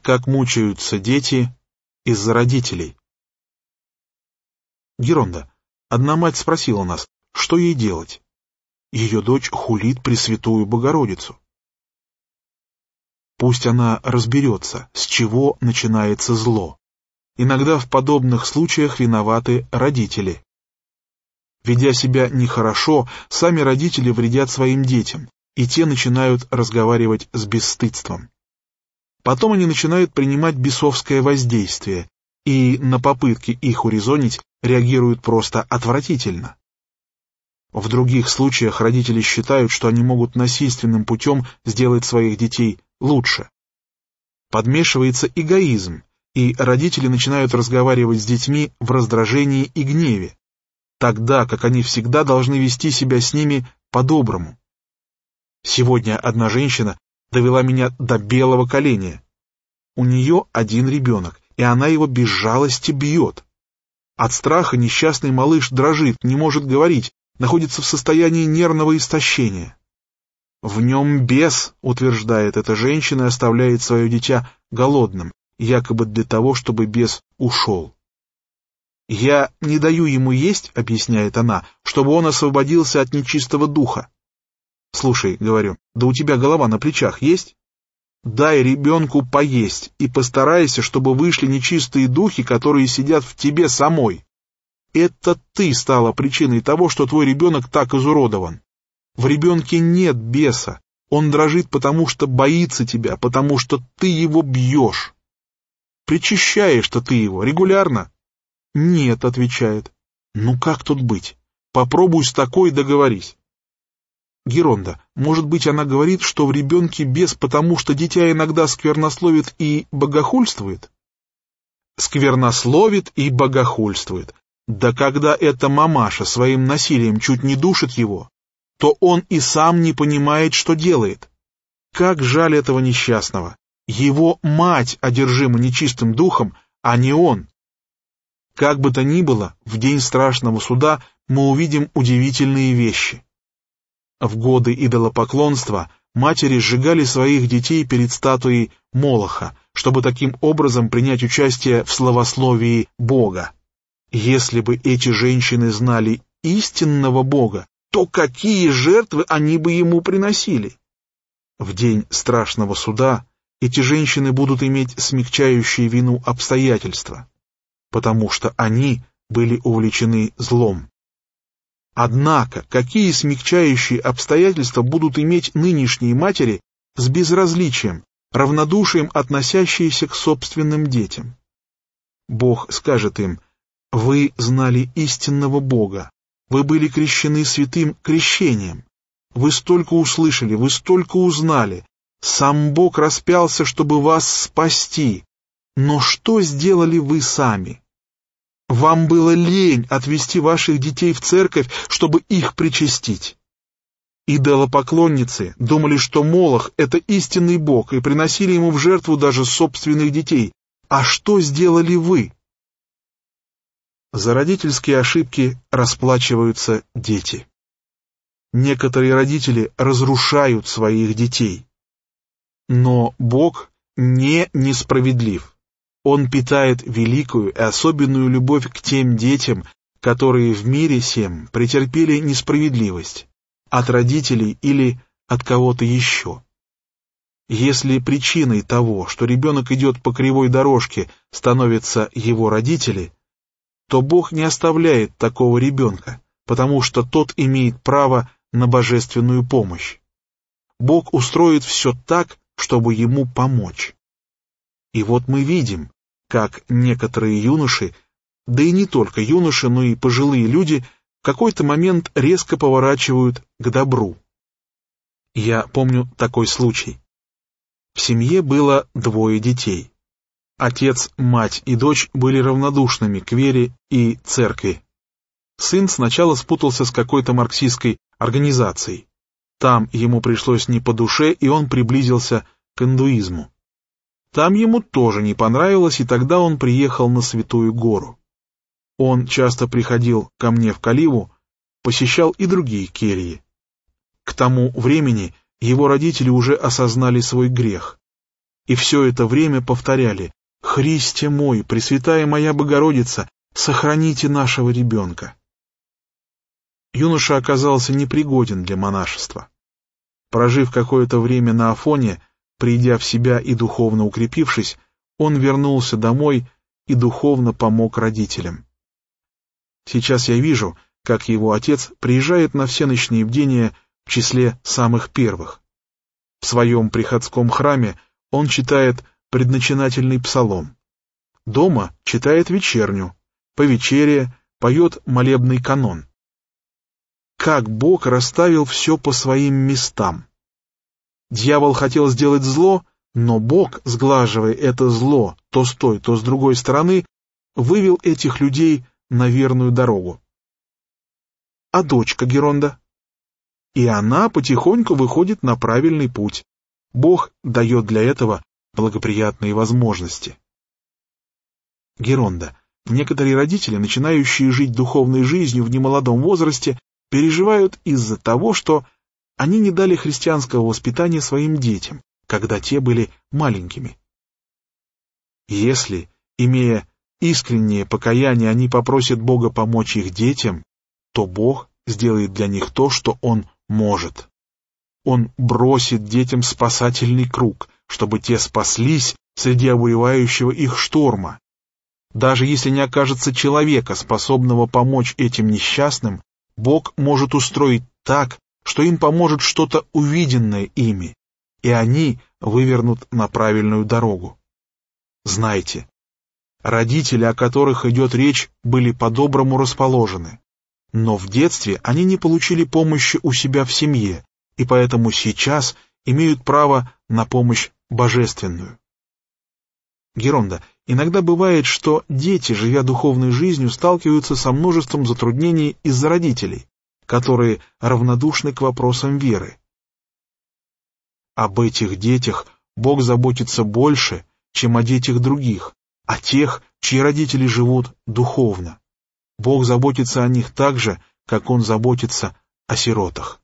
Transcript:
Как мучаются дети из-за родителей. Геронда, одна мать спросила нас, что ей делать. Ее дочь хулит Пресвятую Богородицу. Пусть она разберется, с чего начинается зло. Иногда в подобных случаях виноваты родители. Ведя себя нехорошо, сами родители вредят своим детям, и те начинают разговаривать с бесстыдством. Потом они начинают принимать бесовское воздействие, и на попытки их урезонить реагируют просто отвратительно. В других случаях родители считают, что они могут насильственным путем сделать своих детей лучше. Подмешивается эгоизм, и родители начинают разговаривать с детьми в раздражении и гневе, тогда как они всегда должны вести себя с ними по-доброму. Сегодня одна женщина довела меня до белого коленя. У нее один ребенок, и она его без жалости бьет. От страха несчастный малыш дрожит, не может говорить, находится в состоянии нервного истощения. В нем бес, утверждает эта женщина, и оставляет свое дитя голодным, якобы для того, чтобы бес ушел. «Я не даю ему есть, — объясняет она, — чтобы он освободился от нечистого духа. Слушай, — говорю, — да у тебя голова на плечах есть? Дай ребенку поесть и постарайся, чтобы вышли нечистые духи, которые сидят в тебе самой. Это ты стала причиной того, что твой ребенок так изуродован. В ребенке нет беса, он дрожит, потому что боится тебя, потому что ты его бьешь. Причащаешь-то ты его регулярно?» «Нет, — отвечает. — Ну как тут быть? Попробуй с такой договорись». Геронда, может быть, она говорит, что в ребенке бес, потому что дитя иногда сквернословит и богохульствует? Сквернословит и богохульствует. Да когда эта мамаша своим насилием чуть не душит его, то он и сам не понимает, что делает. Как жаль этого несчастного. Его мать одержима нечистым духом, а не он. Как бы то ни было, в день страшного суда мы увидим удивительные вещи. В годы идолопоклонства матери сжигали своих детей перед статуей Молоха, чтобы таким образом принять участие в славословии Бога. Если бы эти женщины знали истинного Бога, то какие жертвы они бы ему приносили? В день страшного суда эти женщины будут иметь смягчающие вину обстоятельства, потому что они были увлечены злом. Однако, какие смягчающие обстоятельства будут иметь нынешние матери с безразличием, равнодушием, относящиеся к собственным детям? Бог скажет им: «Вы знали истинного Бога, вы были крещены святым крещением, вы столько услышали, вы столько узнали, сам Бог распялся, чтобы вас спасти, но что сделали вы сами? Вам было лень отвести ваших детей в церковь, чтобы их причастить. Идолопоклонницы думали, что Молох — это истинный Бог, и приносили ему в жертву даже собственных детей. А что сделали вы?» За родительские ошибки расплачиваются дети. Некоторые родители разрушают своих детей. Но Бог не несправедлив. Он питает великую и особенную любовь к тем детям, которые в мире сем претерпели несправедливость от родителей или от кого-то еще. Если причиной того, что ребенок идет по кривой дорожке, становятся его родители, то Бог не оставляет такого ребенка, потому что тот имеет право на божественную помощь. Бог устроит все так, чтобы ему помочь. И вот мы видим, как некоторые юноши, да и не только юноши, но и пожилые люди, в какой-то момент резко поворачивают к добру. Я помню такой случай. В семье было 2 детей. Отец, мать и дочь были равнодушными к вере и церкви. Сын сначала спутался с какой-то марксистской организацией. Там ему пришлось не по душе, и он приблизился к индуизму. Там ему тоже не понравилось, и тогда он приехал на Святую Гору. Он часто приходил ко мне в Каливу, посещал и другие кельи. К тому времени его родители уже осознали свой грех. и все это время повторяли: «Христе мой, Пресвятая моя Богородица, сохраните нашего ребенка». Юноша оказался непригоден для монашества. Прожив какое-то время на Афоне, придя в себя и духовно укрепившись, он вернулся домой и духовно помог родителям. Сейчас я вижу, как его отец приезжает на всеночные бдения в числе самых первых. В своем приходском храме он читает предначинательный псалом. Дома читает вечерню, по вечере поет молебный канон. Как Бог расставил все по своим местам. Дьявол хотел сделать зло, но Бог, сглаживая это зло то с той, то с другой стороны, вывел этих людей на верную дорогу. А дочка Геронда? И она потихоньку выходит на правильный путь. Бог дает для этого благоприятные возможности. Геронда. Некоторые родители, начинающие жить духовной жизнью в немолодом возрасте, переживают из-за того, что они не дали христианского воспитания своим детям, когда те были маленькими. Если, имея искреннее покаяние, они попросят Бога помочь их детям, то Бог сделает для них то, что Он может. Он бросит детям спасательный круг, чтобы те спаслись среди обуревающего их шторма. Даже если не окажется человека, способного помочь этим несчастным, Бог может устроить так, что им поможет что-то увиденное ими, и они вывернут на правильную дорогу. Знайте, родители, о которых идет речь, были по-доброму расположены, но в детстве они не получили помощи у себя в семье, и поэтому сейчас имеют право на помощь божественную. Геронда, иногда бывает, что дети, живя духовной жизнью, сталкиваются со множеством затруднений из-за родителей, которые равнодушны к вопросам веры. Об этих детях Бог заботится больше, чем о детях других, о тех, чьи родители живут духовно. Бог заботится о них так же, как Он заботится о сиротах.